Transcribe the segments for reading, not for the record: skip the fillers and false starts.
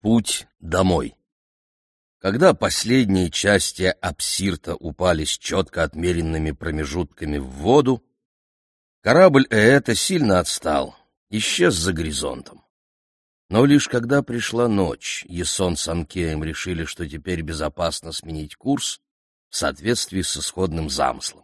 Путь домой. Когда последние части Апсирта упали с четко отмеренными промежутками в воду, корабль Ээта сильно отстал, исчез за горизонтом. Но лишь когда пришла ночь, Ясон с Анкеем решили, что теперь безопасно сменить курс в соответствии с исходным замыслом.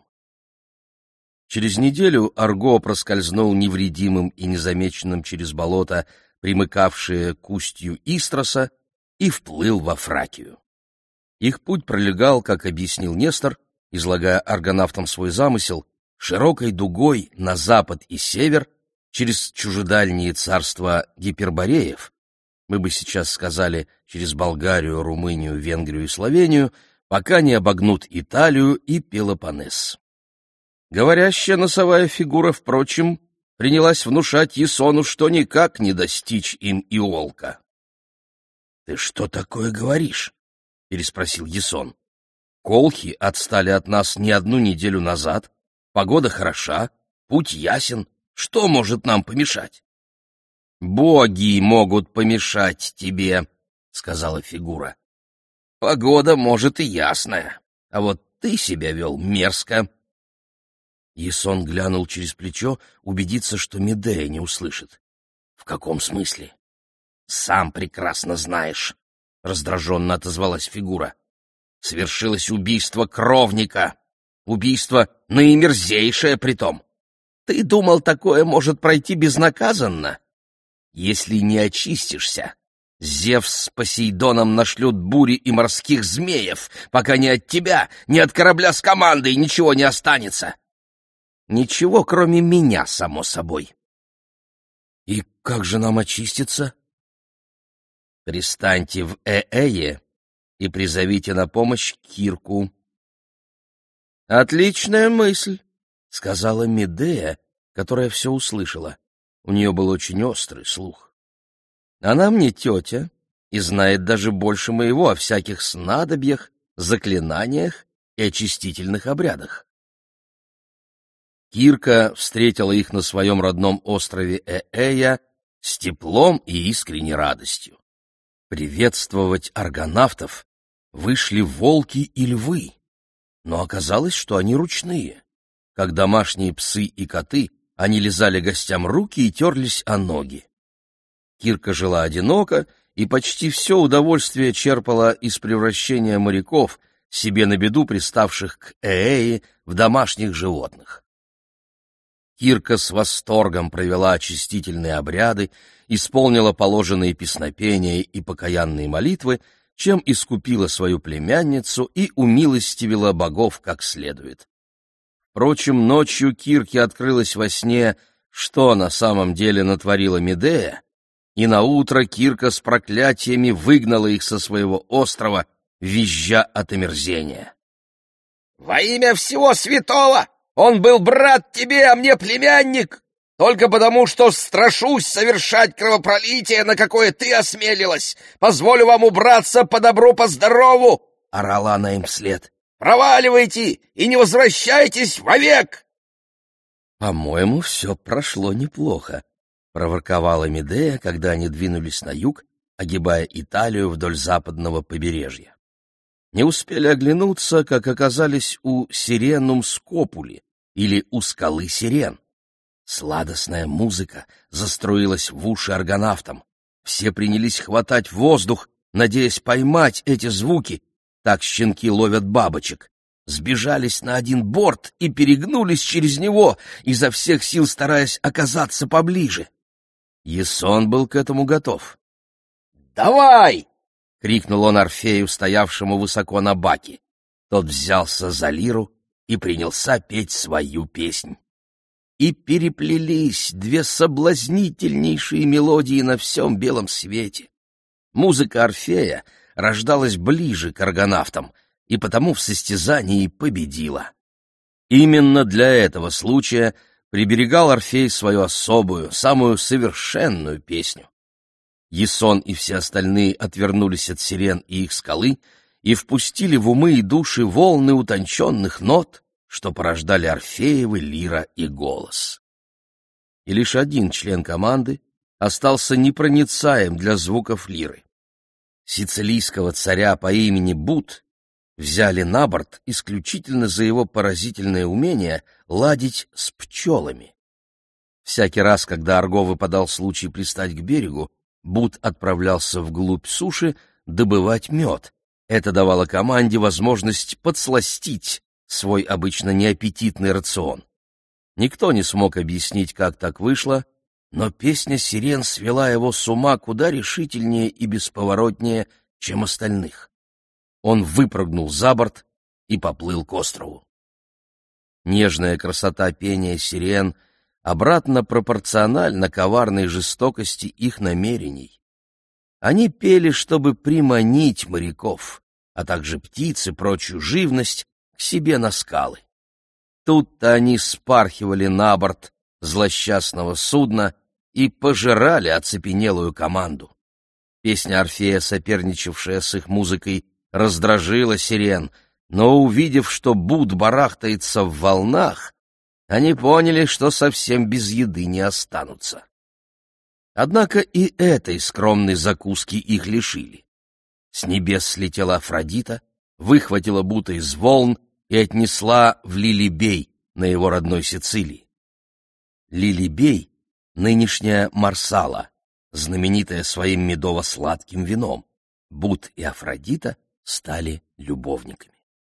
Через неделю Арго проскользнул невредимым и незамеченным через болото, примыкавшие к устью Истроса, и вплыл во Фракию. Их путь пролегал, как объяснил Нестор, излагая аргонавтам свой замысел, широкой дугой на запад и север, через чужедальние царства гипербореев, мы бы сейчас сказали через Болгарию, Румынию, Венгрию и Словению, пока не обогнут Италию и Пелопоннес. Говорящая носовая фигура, впрочем, принялась внушать Ясону, что никак не достичь им Иолка. — Ты что такое говоришь? — переспросил Ясон. — Колхи отстали от нас не одну неделю назад, погода хороша, путь ясен, что может нам помешать? — Боги могут помешать тебе, — сказала фигура. — Погода, может, и ясная, а вот ты себя вел мерзко. Ясон глянул через плечо, убедиться, что Медея не услышит. — В каком смысле? — Сам прекрасно знаешь, — раздраженно отозвалась фигура. — Свершилось убийство кровника. Убийство наимерзейшее притом. Ты думал, такое может пройти безнаказанно? Если не очистишься, Зевс с Посейдоном нашлют бури и морских змеев, пока ни от тебя, ни от корабля с командой ничего не останется. Ничего, кроме меня, само собой. И как же нам очиститься? Пристаньте в Эее и призовите на помощь Кирку. Отличная мысль, — сказала Медея, которая все услышала. У нее был очень острый слух. Она мне тетя и знает даже больше моего о всяких снадобьях, заклинаниях и очистительных обрядах. Кирка встретила их на своем родном острове Эея с теплом и искренней радостью. Приветствовать аргонавтов вышли волки и львы, но оказалось, что они ручные. Как домашние псы и коты, они лизали гостям руки и терлись о ноги. Кирка жила одиноко и почти все удовольствие черпала из превращения моряков, себе на беду приставших к Эее, в домашних животных. Кирка с восторгом провела очистительные обряды, исполнила положенные песнопения и покаянные молитвы, чем искупила свою племянницу и умилостивила богов как следует. Впрочем, ночью Кирке открылось во сне, что на самом деле натворила Медея, и наутро Кирка с проклятиями выгнала их со своего острова, визжа от омерзения. «Во имя всего святого! Он был брат тебе, а мне племянник! Только потому, что страшусь совершать кровопролитие, на какое ты осмелилась! Позволю вам убраться по добру, по здорову!» — орала она им вслед. «Проваливайте и не возвращайтесь вовек!» «По-моему, все прошло неплохо», — проворковала Медея, когда они двинулись на юг, огибая Италию вдоль западного побережья. Не успели оглянуться, как оказались у Сиренум Скопули, или у скалы Сирен. Сладостная музыка заструилась в уши аргонавтам. Все принялись хватать воздух, надеясь поймать эти звуки. Так щенки ловят бабочек. Сбежались на один борт и перегнулись через него, изо всех сил стараясь оказаться поближе. Ясон был к этому готов. «Давай!» — крикнул он Орфею, стоявшему высоко на баке. Тот взялся за лиру и принялся петь свою песнь. И переплелись две соблазнительнейшие мелодии на всем белом свете. Музыка Орфея рождалась ближе к аргонавтам, и потому в состязании победила. Именно для этого случая приберегал Орфей свою особую, самую совершенную песню. Ясон и все остальные отвернулись от сирен и их скалы и впустили в умы и души волны утонченных нот, что порождали Орфеевы лира и голос. И лишь один член команды остался непроницаем для звуков лиры. Сицилийского царя по имени Бут взяли на борт исключительно за его поразительное умение ладить с пчелами. Всякий раз, когда Арго выпадал случай пристать к берегу, Бут отправлялся вглубь суши добывать мед. Это давало команде возможность подсластить свой обычно неаппетитный рацион. Никто не смог объяснить, как так вышло, но песня сирен свела его с ума куда решительнее и бесповоротнее, чем остальных. Он выпрыгнул за борт и поплыл к острову. Нежная красота пения сирен обратно пропорциональна коварной жестокости их намерений. Они пели, чтобы приманить моряков, а также птиц и прочую живность к себе на скалы. Тут-то они спархивали на борт злосчастного судна и пожирали оцепенелую команду. Песня Орфея, соперничавшая с их музыкой, раздражила сирен, но, увидев, что Бут барахтается в волнах, они поняли, что совсем без еды не останутся. Однако и этой скромной закуски их лишили. С небес слетела Афродита, выхватила Бута из волн и отнесла в Лилибей, на его родной Сицилии. Лилибей — нынешняя Марсала, знаменитая своим медово-сладким вином. Бут и Афродита стали любовниками.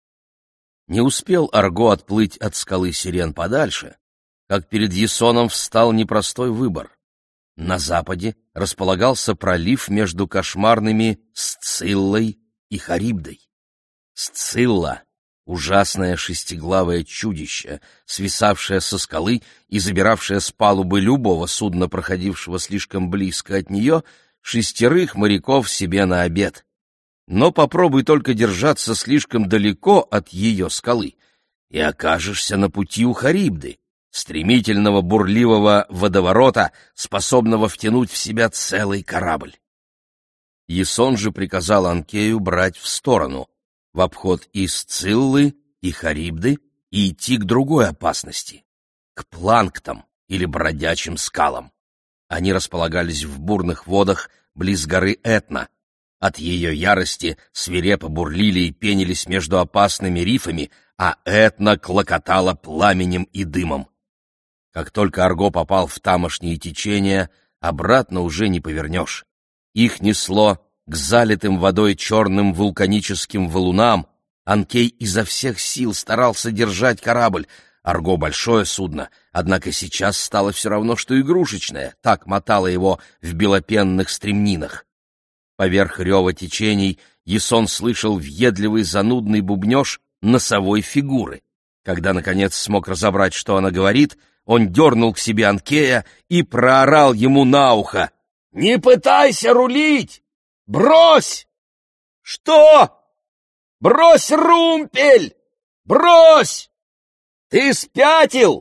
Не успел Арго отплыть от скалы сирен подальше, как перед Ясоном встал непростой выбор. На западе располагался пролив между кошмарными Сциллой и Харибдой. Сцилла — ужасное шестиглавое чудище, свисавшее со скалы и забиравшее с палубы любого судна, проходившего слишком близко от нее, 6 моряков себе на обед. Но попробуй только держаться слишком далеко от ее скалы, и окажешься на пути у Харибды, стремительного бурливого водоворота, способного втянуть в себя целый корабль. Ясон же приказал Анкею брать в сторону, в обход и Сциллы, и Харибды, и идти к другой опасности — к Планктам или бродячим скалам. Они располагались в бурных водах близ горы Этна. От ее ярости свирепо бурлили и пенились между опасными рифами, а Этна клокотала пламенем и дымом. Как только Арго попал в тамошние течения, обратно уже не повернешь. Их несло к залитым водой черным вулканическим валунам. Анкей изо всех сил старался держать корабль. Арго — большое судно, однако сейчас стало все равно, что игрушечное, так мотало его в белопенных стремнинах. Поверх рева течений Ясон слышал въедливый занудный бубнеж носовой фигуры. Когда, наконец, смог разобрать, что она говорит, он дернул к себе Анкея и проорал ему на ухо: «Не пытайся рулить! Брось!» «Что? Брось румпель! Брось! Ты спятил!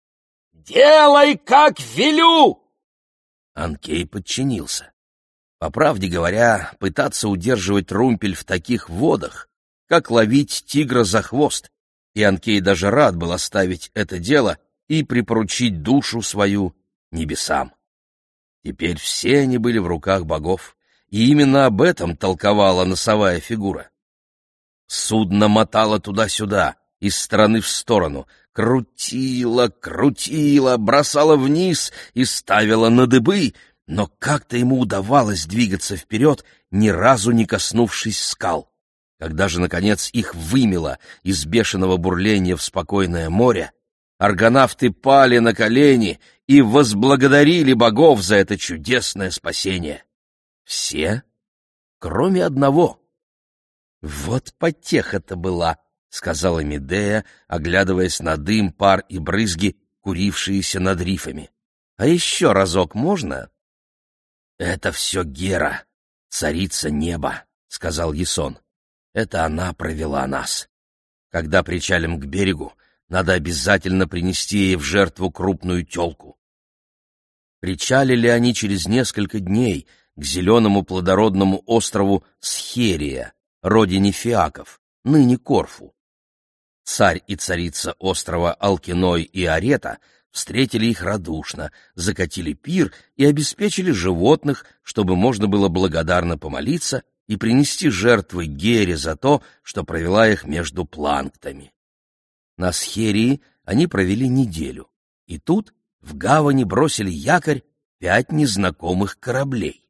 Делай, как велю!» Анкей подчинился. По правде говоря, пытаться удерживать румпель в таких водах, как ловить тигра за хвост, и Анкей даже рад был оставить это дело и припоручить душу свою небесам. Теперь все они были в руках богов, и именно об этом толковала носовая фигура. Судно мотало туда-сюда, из стороны в сторону, крутило, бросало вниз и ставило на дыбы, но как-то ему удавалось двигаться вперед, ни разу не коснувшись скал. Когда же, наконец, их вымело из бешеного бурления в спокойное море, аргонавты пали на колени и возблагодарили богов за это чудесное спасение. Все, кроме одного. «Вот потеха-то была», — сказала Медея, оглядываясь на дым, пар и брызги, курившиеся над рифами. «А еще разок можно?» «Это все Гера, царица неба», — сказал Ясон. «Это она провела нас. Когда причалим к берегу, надо обязательно принести ей в жертву крупную телку». Причалили они через несколько дней к зеленому плодородному острову Схерия, родине фиаков, ныне Корфу. Царь и царица острова Алкиной и Арета встретили их радушно, закатили пир и обеспечили животных, чтобы можно было благодарно помолиться и принести жертвы Гере за то, что провела их между планктами. На Схерии они провели неделю, и тут в гавани бросили якорь 5 незнакомых кораблей.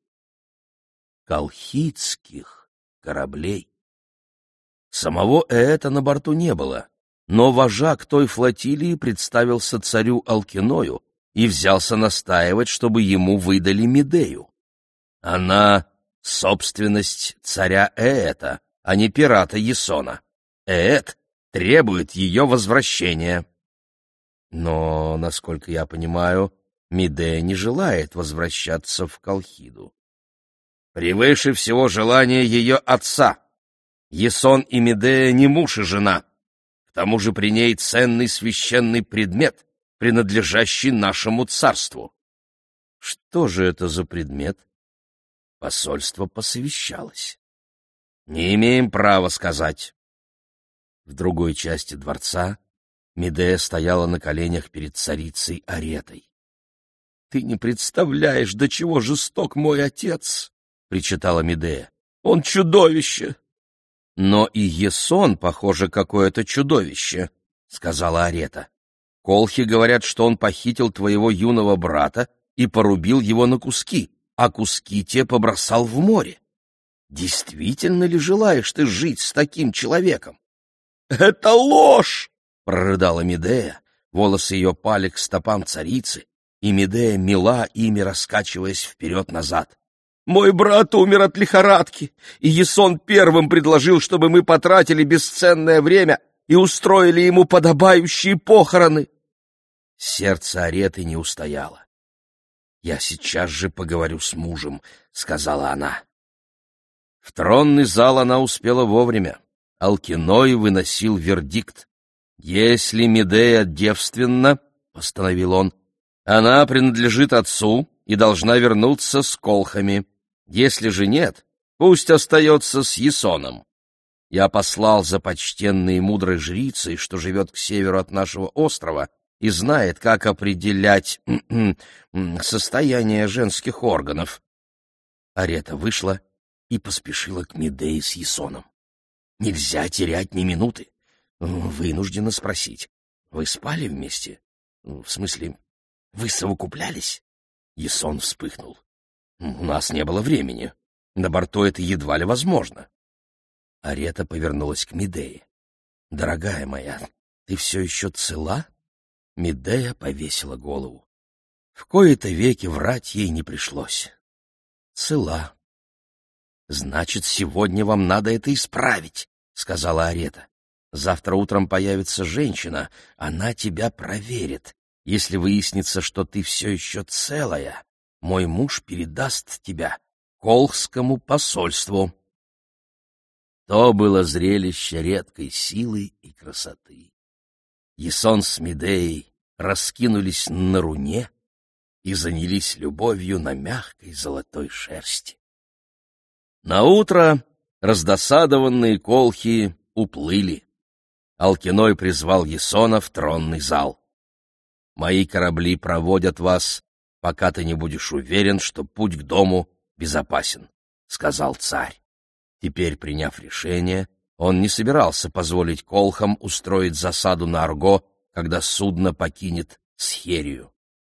Колхидских кораблей. Самого Ээта на борту не было, но вожак той флотилии представился царю Алкиною и взялся настаивать, чтобы ему выдали Медею. Она — собственность царя Ээта, а не пирата Ясона. Ээт требует ее возвращения. Но, насколько я понимаю, Медея не желает возвращаться в Колхиду. Превыше всего желание ее отца. Ясон и Медея не муж и жена. К тому же при ней ценный священный предмет, принадлежащий нашему царству. Что же это за предмет? Посольство посовещалось. Не имеем права сказать. В другой части дворца Медея стояла на коленях перед царицей Аретой. — Ты не представляешь, до чего жесток мой отец! — причитала Медея. — Он чудовище! — Но и Ясон, похоже, какое-то чудовище, — сказала Арета. — Колхи говорят, что он похитил твоего юного брата и порубил его на куски, а куски те побросал в море. Действительно ли желаешь ты жить с таким человеком? — Это ложь! — прорыдала Медея. Волосы ее пали к стопам царицы, и Медея мела ими, раскачиваясь вперед-назад. «Мой брат умер от лихорадки, и Ясон первым предложил, чтобы мы потратили бесценное время и устроили ему подобающие похороны». Сердце Ареты не устояло. «Я сейчас же поговорю с мужем», — сказала она. В тронный зал она успела вовремя. Алкиной выносил вердикт. «Если Медея девственна, — постановил он, — она принадлежит отцу и должна вернуться с колхами. Если же нет, пусть остается с Ясоном. Я послал за почтенной и мудрой жрицей, что живет к северу от нашего острова и знает, как определять состояние женских органов». Арета вышла и поспешила к Медее с Ясоном. Нельзя терять ни минуты. Вынуждена спросить: вы спали вместе? В смысле, вы совокуплялись? Ясон вспыхнул. У нас не было времени. На борту это едва ли возможно. Арета повернулась к Медее. Дорогая моя, ты все еще цела? Медея повесила голову. В кои-то веки врать ей не пришлось. Цела. Значит, сегодня вам надо это исправить, сказала Арета. Завтра утром появится женщина, она тебя проверит. Если выяснится, что ты все еще целая, мой муж передаст тебя колхскому посольству. То было зрелище редкой силы и красоты. Ясон с Медеей раскинулись на руне и занялись любовью на мягкой золотой шерсти. Наутро раздосадованные колхи уплыли. Алкиной призвал Ясона в тронный зал. «Мои корабли проводят вас, пока ты не будешь уверен, что путь к дому безопасен», — сказал царь. Теперь, приняв решение, он не собирался позволить колхам устроить засаду на Арго, когда судно покинет Схерию.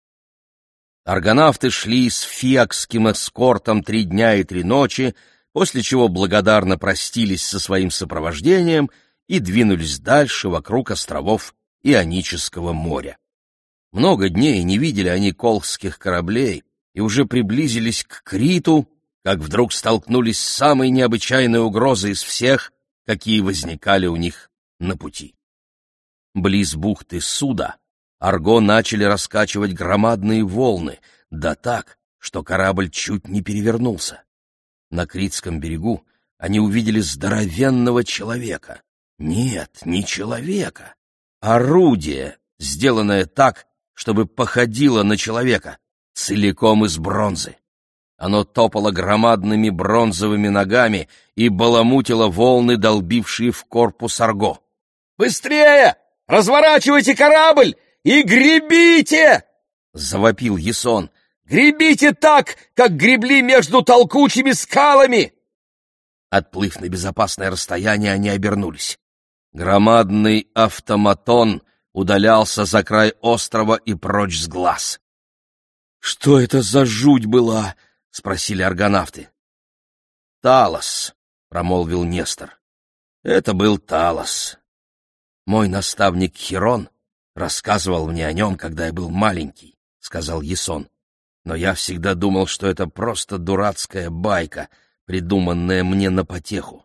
Аргонавты шли с фиакским эскортом 3 дня и 3 ночи, после чего благодарно простились со своим сопровождением и двинулись дальше вокруг островов Ионического моря. Много дней не видели они колхских кораблей и уже приблизились к Криту, как вдруг столкнулись с самой необычайной угрозой из всех, какие возникали у них на пути. Близ бухты Суда Арго начали раскачивать громадные волны, да так, что корабль чуть не перевернулся. На Критском берегу они увидели здоровенного человека. Нет, не человека. Орудие, сделанное так, чтобы походило на человека, целиком из бронзы. Оно топало громадными бронзовыми ногами и баламутило волны, долбившие в корпус Арго. «Быстрее! Разворачивайте корабль и гребите!» — завопил Ясон. «Гребите так, как гребли между толкучими скалами!» Отплыв на безопасное расстояние, они обернулись. Громадный автоматон удалялся за край острова и прочь с глаз. — Что это за жуть была? — спросили аргонавты. — Талос, — промолвил Нестор. — Это был Талос. Мой наставник Хирон рассказывал мне о нем, когда я был маленький, — сказал Ясон. Но я всегда думал, что это просто дурацкая байка, придуманная мне на потеху.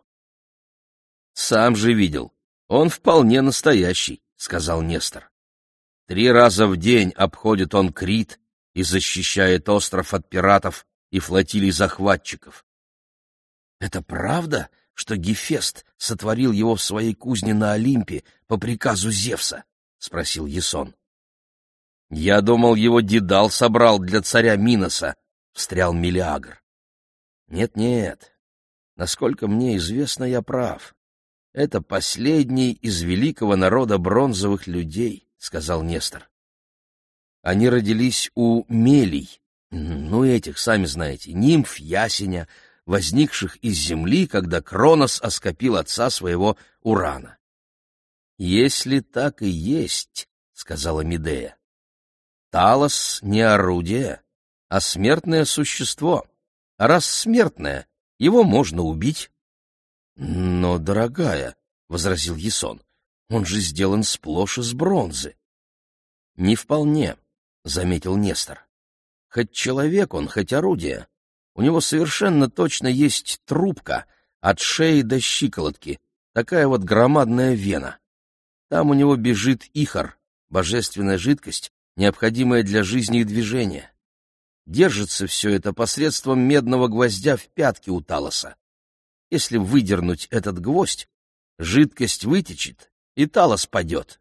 — Сам же видел. Он вполне настоящий, — сказал Нестор. 3 раза в день обходит он Крит и защищает остров от пиратов и флотилий захватчиков. — Это правда, что Гефест сотворил его в своей кузне на Олимпе по приказу Зевса? — спросил Ясон. — Я думал, его Дедал собрал для царя Миноса, — встрял Мелиагр. — Нет, насколько мне известно, я прав. Это последний из великого народа бронзовых людей, — сказал Нестор. Они родились у Мелий, этих, сами знаете, нимф ясеня, возникших из земли, когда Кронос оскопил отца своего Урана. — Если так и есть, — сказала Медея, — Талос не орудие, а смертное существо. А раз смертное, его можно убить. — Но, дорогая, — возразил Ясон, — он же сделан сплошь из бронзы. — Не вполне, — заметил Нестор. — Хоть человек он, хоть орудие. У него совершенно точно есть трубка от шеи до щиколотки, такая вот громадная вена. Там у него бежит ихор, божественная жидкость, необходимая для жизни и движения. Держится все это посредством медного гвоздя в пятке у Талоса. Если выдернуть этот гвоздь, жидкость вытечет, и Талос падет.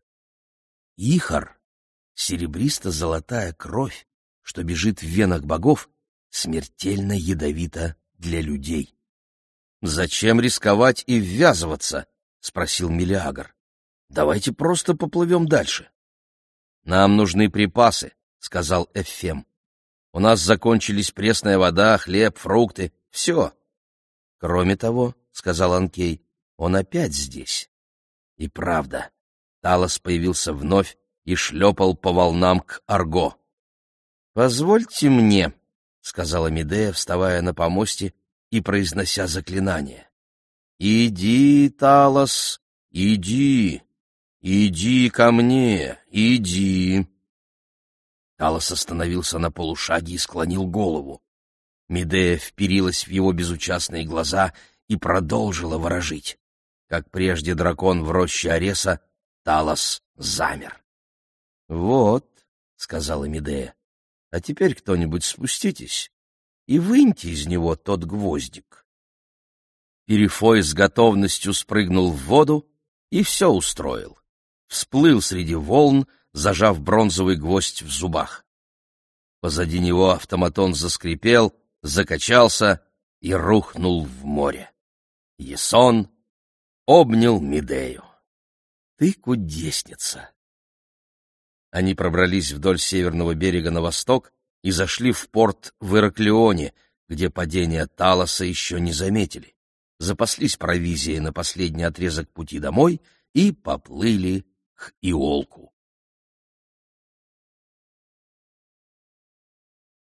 Ихор — серебристо-золотая кровь, что бежит в венах богов, смертельно ядовита для людей. — Зачем рисковать и ввязываться? — спросил Мелиагр. — Давайте просто поплывем дальше. — Нам нужны припасы, — сказал Эфем. — У нас закончились пресная вода, хлеб, фрукты — все. — Кроме того, — сказал Анкей, — он опять здесь. И правда, Талос появился вновь и шлепал по волнам к Арго. — Позвольте мне, — сказала Медея, вставая на помосте и произнося заклинание. — Иди, Талос, иди, иди ко мне, иди. Талос остановился на полушаге и склонил голову. Медея вперилась в его безучастные глаза и продолжила ворожить. Как прежде дракон в роще Ареса, Талос замер. — Вот, — сказала Медея, — а теперь кто-нибудь спуститесь и выньте из него тот гвоздик. Перифой с готовностью спрыгнул в воду и все устроил. Всплыл среди волн, зажав бронзовый гвоздь в зубах. Позади него автоматон заскрипел, закачался и рухнул в море. Ясон обнял Медею. — Ты кудесница! Они пробрались вдоль северного берега на восток и зашли в порт в Ираклионе, где падение Талоса еще не заметили. Запаслись провизией на последний отрезок пути домой и поплыли к Иолку.